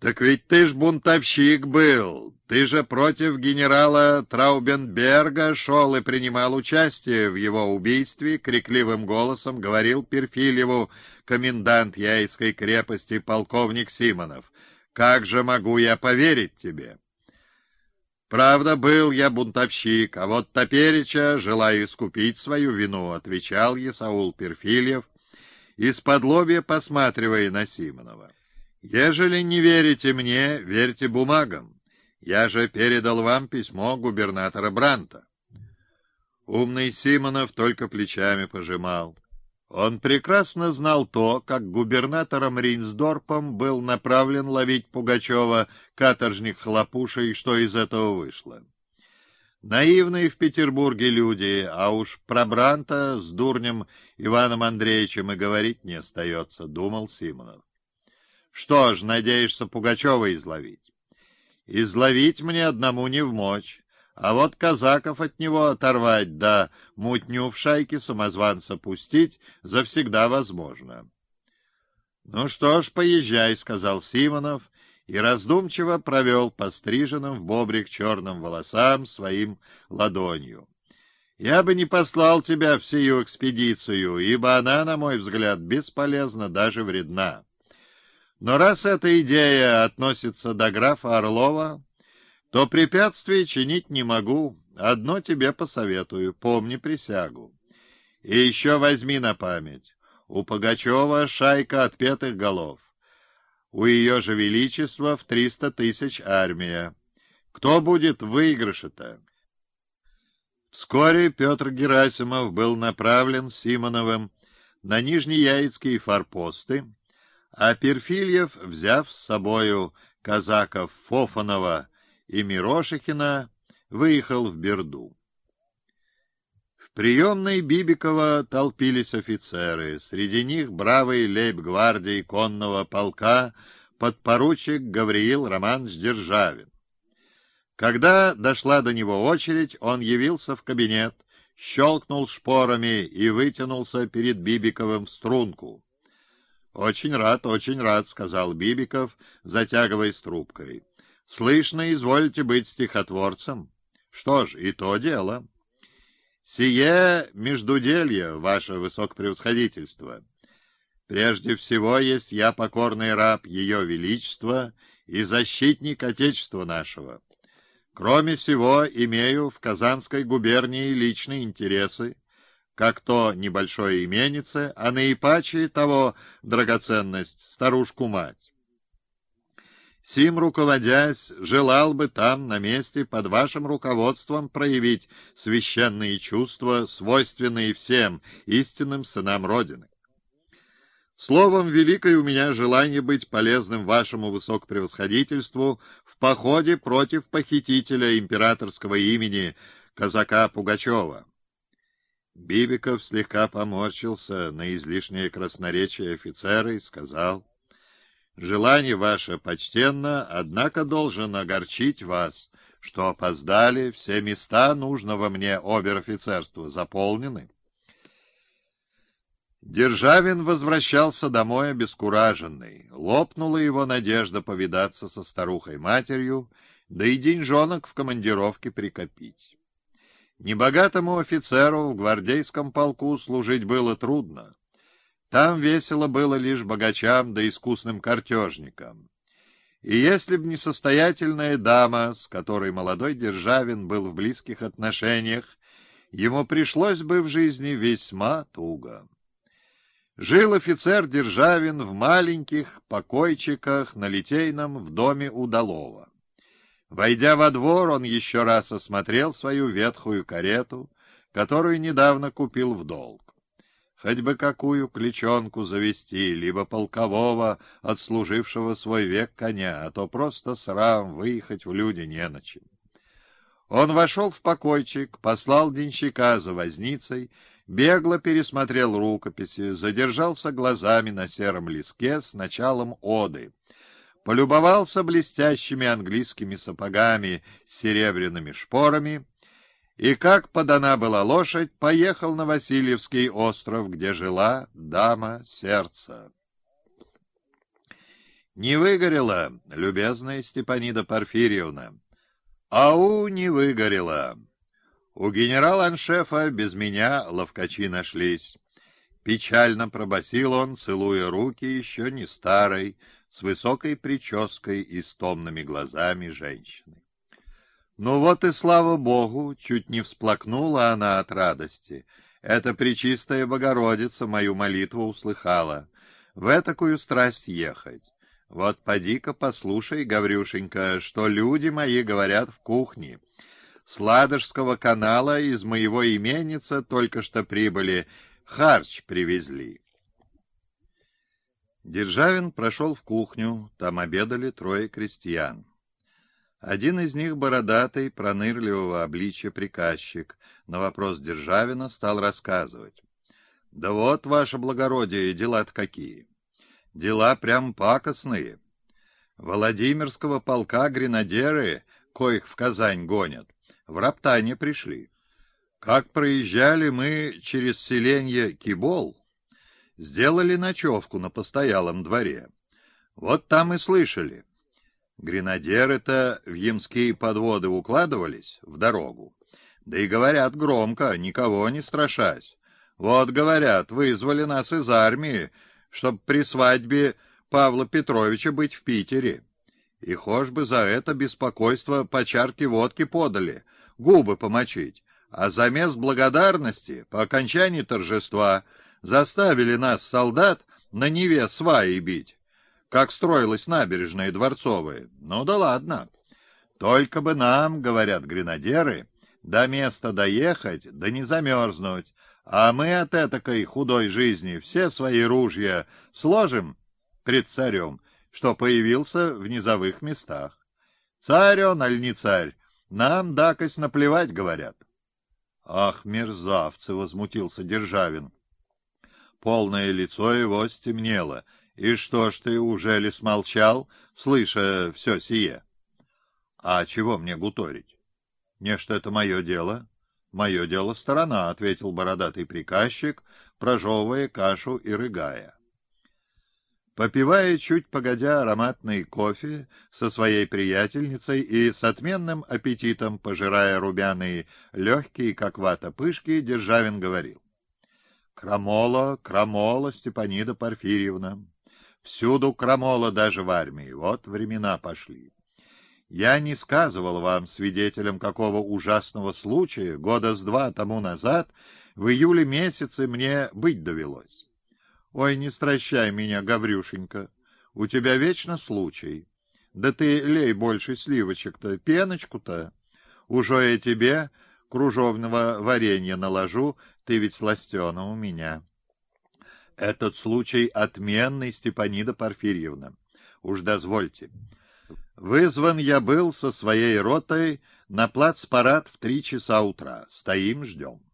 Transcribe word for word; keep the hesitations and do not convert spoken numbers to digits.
Так ведь ты ж бунтовщик был. Ты же против генерала Траубенберга шел и принимал участие в его убийстве, крикливым голосом говорил Перфильеву комендант Яицкой крепости полковник Симонов. Как же могу я поверить тебе? Правда, был я бунтовщик, а вот топереча желаю искупить свою вину, отвечал Исаул Перфильев, из-под лобья посматривая на Симонова. Ежели не верите мне, верьте бумагам. Я же передал вам письмо губернатора Бранта. Умный Симонов только плечами пожимал. Он прекрасно знал то, как губернатором Рейнсдорпом был направлен ловить Пугачева каторжник Хлопуша, и что из этого вышло. Наивные в Петербурге люди, а уж про Бранта с дурнем Иваном Андреевичем и говорить не остается, думал Симонов. Что ж, надеешься Пугачева изловить? Изловить мне одному не вмочь, а вот казаков от него оторвать, да мутню в шайке самозванца пустить завсегда возможно. — Ну что ж, поезжай, — сказал Симонов, и раздумчиво провел по стриженным в бобрик черным волосам своим ладонью. — Я бы не послал тебя в сию экспедицию, ибо она, на мой взгляд, бесполезна, даже вредна. Но раз эта идея относится до графа Орлова, то препятствий чинить не могу. Одно тебе посоветую: помни присягу. И еще возьми на память: у Пугачева шайка отпетых голов, у ее же величества в триста тысяч армия. Кто будет в выигрыше-то? Вскоре Петр Герасимов был направлен Симоновым на Нижнеяицкие форпосты, а Перфильев, взяв с собою казаков Фофанова и Мирошихина, выехал в Берду. В приемной Бибикова толпились офицеры, среди них бравый лейб-гвардии конного полка подпоручик Гавриил Романович Державин. Когда дошла до него очередь, он явился в кабинет, щелкнул шпорами и вытянулся перед Бибиковым в струнку. «Очень рад, очень рад», — сказал Бибиков, затягиваясь трубкой. «Слышно, изволите быть стихотворцем? Что ж, и то дело. Сие междуделье, ваше высокопревосходительство. Прежде всего есть я покорный раб ее величества и защитник отечества нашего. Кроме сего, имею в Казанской губернии личные интересы, как то небольшое именице, а наипаче того драгоценность, старушку-мать. Сим руководясь, желал бы там, на месте, под вашим руководством проявить священные чувства, свойственные всем истинным сынам Родины. Словом, великое у меня желание быть полезным вашему высокопревосходительству в походе против похитителя императорского имени казака Пугачева». Бибиков слегка поморщился на излишнее красноречие офицера и сказал: «Желание ваше почтенно, однако должен огорчить вас, что опоздали, все места нужного мне обер-офицерства заполнены». Державин возвращался домой обескураженный. Лопнула его надежда повидаться со старухой-матерью, да и деньжонок в командировке прикопить. Небогатому офицеру в гвардейском полку служить было трудно. Там весело было лишь богачам да искусным картежникам. И если б не состоятельная дама, с которой молодой Державин был в близких отношениях, ему пришлось бы в жизни весьма туго. Жил офицер Державин в маленьких покойчиках на Литейном в доме Удалова. Войдя во двор, он еще раз осмотрел свою ветхую карету, которую недавно купил в долг. Хоть бы какую клячонку завести, либо полкового, отслужившего свой век коня, а то просто срам, выехать в люди не на чем. Он вошел в покойчик, послал денщика за возницей, бегло пересмотрел рукописи, задержался глазами на сером листке с началом оды, полюбовался блестящими английскими сапогами с серебряными шпорами и, как подана была лошадь, поехал на Васильевский остров, где жила дама сердца. Не выгорело, любезная Степанида Порфирьевна. Ау, не выгорело. У генерала-аншефа без меня ловкачи нашлись. Печально пробасил он, целуя руки еще не старой, с высокой прической и с томными глазами женщины. Ну вот и слава богу, чуть не всплакнула она от радости. Эта пречистая Богородица мою молитву услыхала. В этакую страсть ехать. Вот поди-ка послушай, Гаврюшенька, что люди мои говорят в кухне. С Ладожского канала из моего именица только что прибыли, харч привезли. Державин прошел в кухню, там обедали трое крестьян. Один из них, бородатый, пронырливого обличья приказчик, на вопрос Державина стал рассказывать. «Да вот, ваше благородие, дела-то какие. Дела прям пакостные. Владимирского полка гренадеры, коих в Казань гонят, в роптане пришли. Как проезжали мы через селенье Кибол, сделали ночевку на постоялом дворе. Вот там и слышали. Гренадеры-то в ямские подводы укладывались в дорогу. Да и говорят громко, никого не страшась. Вот, говорят, вызвали нас из армии, чтоб при свадьбе Павла Петровича быть в Питере. И хошь бы за это беспокойство по чарке водки подали, губы помочить. А замест благодарности, по окончании торжества, заставили нас, солдат, на Неве сваи бить, как строилась набережная Дворцовая. Ну да ладно. Только бы нам, говорят гренадеры, до места доехать, да не замерзнуть, а мы от этакой худой жизни все свои ружья сложим пред царем, что появился в низовых местах. Царь он, аль не царь, нам дакость наплевать, говорят. Ах, мерзавцы, — возмутился Державин. Полное лицо его стемнело. И что ж ты, ужели смолчал, слыша все сие? А чего мне гуторить? Не, что это мое дело. Мое дело сторона, — ответил бородатый приказчик, прожевывая кашу и рыгая. Попивая чуть погодя ароматный кофе со своей приятельницей и с отменным аппетитом пожирая румяные, легкие, как вата, пышки, Державин говорил. Крамола, крамола, Степанида Порфирьевна. Всюду крамола, даже в армии. Вот времена пошли. Я не сказывал вам, свидетелем какого ужасного случая, года с два тому назад, в июле месяце мне быть довелось. Ой, не стращай меня, Гаврюшенька, у тебя вечно случай. Да ты лей больше сливочек-то, пеночку-то. Уже я тебе кружовного варенья наложу, ты ведь сластена у меня. Этот случай отменный, Степанида Порфирьевна. Уж дозвольте. Вызван я был со своей ротой на плацпарад в три часа утра. Стоим, ждем.